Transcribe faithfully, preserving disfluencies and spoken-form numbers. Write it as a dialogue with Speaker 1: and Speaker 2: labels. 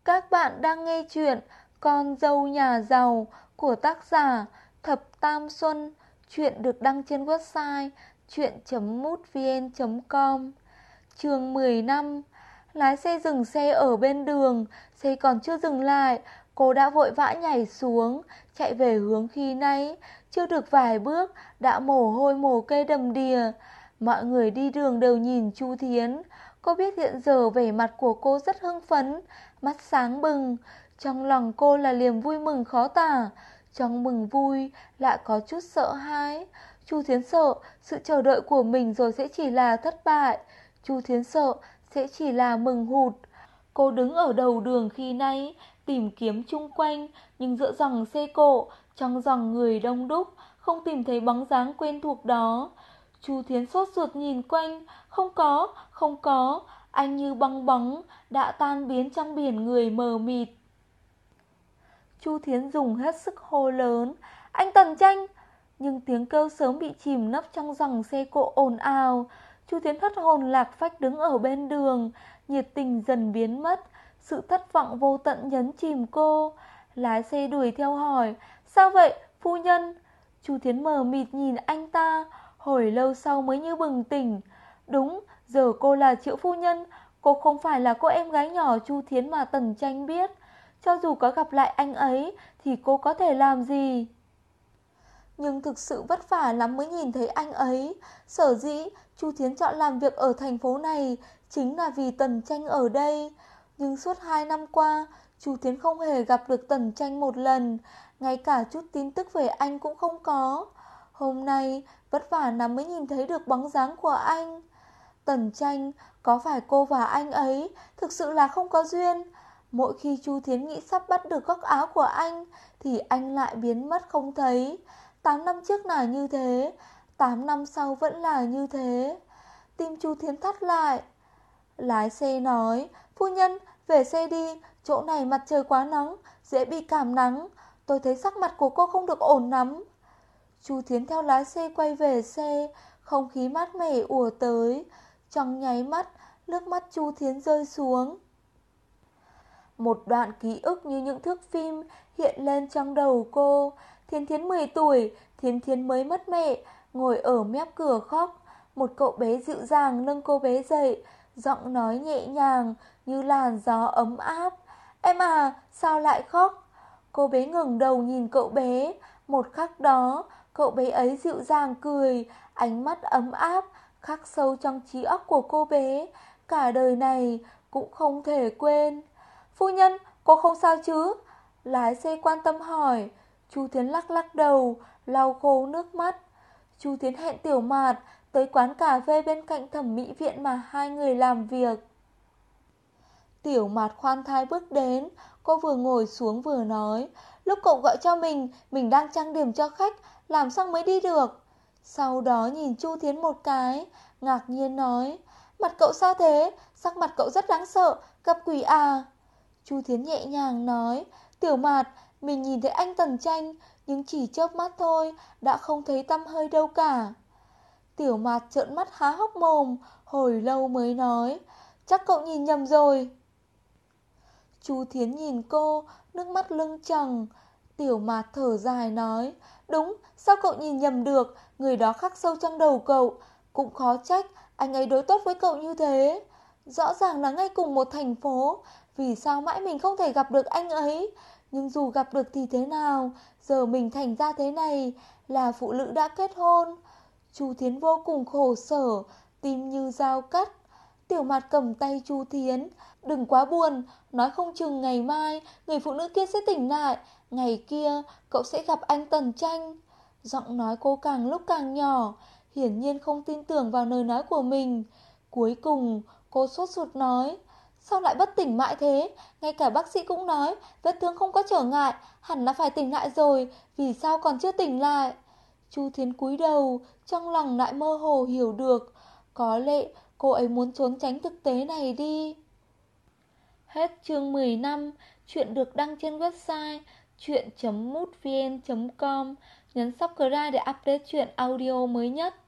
Speaker 1: Các bạn đang nghe chuyện Con dâu nhà giàu của tác giả Thập Tam Xuân. Chuyện được đăng trên website chuyện chấm mútvn chấm com. Chương mười năm. Lái xe dừng xe ở bên đường. Xe còn chưa dừng lại, cô đã vội vã nhảy xuống, chạy về hướng khi nãy. Chưa được vài bước đã mồ hôi mồ kê đầm đìa. Mọi người đi đường đều nhìn Chu Thiến. Cô biết hiện giờ vẻ mặt của cô rất hưng phấn, mắt sáng bừng. Trong lòng cô là niềm vui mừng khó tả. Trong mừng vui lại có chút sợ hãi. Chu Thiến sợ sự chờ đợi của mình rồi sẽ chỉ là thất bại. Chu Thiến sợ sẽ chỉ là mừng hụt. Cô đứng ở đầu đường khi nãy, tìm kiếm chung quanh, nhưng giữa dòng xe cộ, trong dòng người đông đúc, không tìm thấy bóng dáng quen thuộc đó. Chu Thiến sốt ruột nhìn quanh, không có, không có, anh như bong bóng đã tan biến trong biển người mờ mịt. Chu Thiến dùng hết sức hô lớn, anh Tần Tranh, nhưng tiếng kêu sớm bị chìm nấp trong dòng xe cộ ồn ào. Chu Thiến thất hồn lạc phách đứng ở bên đường, nhiệt tình dần biến mất, sự thất vọng vô tận nhấn chìm cô. Lái xe đuổi theo hỏi, sao vậy phu nhân? Chu Thiến mờ mịt nhìn anh ta, hồi lâu sau mới như bừng tỉnh. Đúng, giờ cô là Triệu phu nhân, cô không phải là cô em gái nhỏ Chu Thiến mà Tần Tranh biết. Cho dù có gặp lại anh ấy thì cô có thể làm gì? Nhưng thực sự vất vả lắm mới nhìn thấy anh ấy. Sở dĩ Chu Thiến chọn làm việc ở thành phố này chính là vì Tần Tranh ở đây. Nhưng suốt hai năm qua, Chu Thiến không hề gặp được Tần Tranh một lần, ngay cả chút tin tức về anh cũng không có. Hôm nay vất vả lắm mới nhìn thấy được bóng dáng của anh. Tần Tranh, có phải cô và anh ấy thực sự là không có duyên? Mỗi khi Chu Thiến nghĩ sắp bắt được góc áo của anh thì anh lại biến mất không thấy. Tám năm trước là như thế, tám năm sau vẫn là như thế. Tim Chu Thiến thắt lại. Lái xe nói, phu nhân, về xe đi, chỗ này mặt trời quá nóng, dễ bị cảm nắng. Tôi thấy sắc mặt của cô không được ổn lắm. Chu Thiến theo lái xe quay về xe, không khí mát mẻ ùa tới. Trong nháy mắt, nước mắt Chu Thiến rơi xuống. Một đoạn ký ức như những thước phim hiện lên trong đầu cô. Thiến Thiến mười tuổi, Thiến Thiến mới mất mẹ, ngồi ở mép cửa khóc. Một cậu bé dịu dàng nâng cô bé dậy, giọng nói nhẹ nhàng như làn gió ấm áp. Em à, sao lại khóc? Cô bé ngẩng đầu nhìn cậu bé. Một khắc đó, cậu bé ấy dịu dàng cười, ánh mắt ấm áp khắc sâu trong trí óc của cô bé, cả đời này cũng không thể quên. Phu nhân, cô không sao chứ? Lái xe quan tâm hỏi. Chu Thiến lắc lắc đầu, lau khô nước mắt. Chu Thiến hẹn Tiểu Mạt tới quán cà phê bên cạnh thẩm mỹ viện mà hai người làm việc. Tiểu Mạt khoan thai bước đến, cô vừa ngồi xuống vừa nói, lúc cậu gọi cho mình, mình đang trang điểm cho khách, làm xong mới đi được. Sau đó nhìn Chu Thiến một cái, ngạc nhiên nói, mặt cậu sao thế? Sắc mặt cậu rất đáng sợ, gặp quỷ à? Chu Thiến nhẹ nhàng nói, Tiểu Mạt, mình nhìn thấy anh Tần Tranh, nhưng chỉ chớp mắt thôi, đã không thấy tăm hơi đâu cả. Tiểu Mạt trợn mắt há hốc mồm, hồi lâu mới nói, chắc cậu nhìn nhầm rồi. Chu Thiến nhìn cô, nước mắt lưng tròng. Tiểu Mạt thở dài nói, đúng, sao cậu nhìn nhầm được, người đó khắc sâu trong đầu cậu. Cũng khó trách, anh ấy đối tốt với cậu như thế. Rõ ràng là ngay cùng một thành phố, vì sao mãi mình không thể gặp được anh ấy? Nhưng dù gặp được thì thế nào, giờ mình thành ra thế này, là phụ nữ đã kết hôn. Chu Thiến vô cùng khổ sở, tim như dao cắt. Tiểu Mạt cầm tay Chu Thiến, đừng quá buồn, nói không chừng ngày mai người phụ nữ kia sẽ tỉnh lại, ngày kia cậu sẽ gặp anh Tần Tranh. Giọng nói cô càng lúc càng nhỏ, hiển nhiên không tin tưởng vào lời nói của mình. Cuối cùng cô sốt ruột nói, sao lại bất tỉnh mãi thế? Ngay cả bác sĩ cũng nói vết thương không có trở ngại, hẳn là phải tỉnh lại rồi, vì sao còn chưa tỉnh lại? Chu Thiến cúi đầu, trong lòng lại mơ hồ hiểu được, có lẽ cô ấy muốn trốn tránh thực tế này đi. Hết chương mười năm. Chuyện được đăng trên website chuyện chấm mútvn chấm com. Nhấn subscribe để update chuyện audio mới nhất.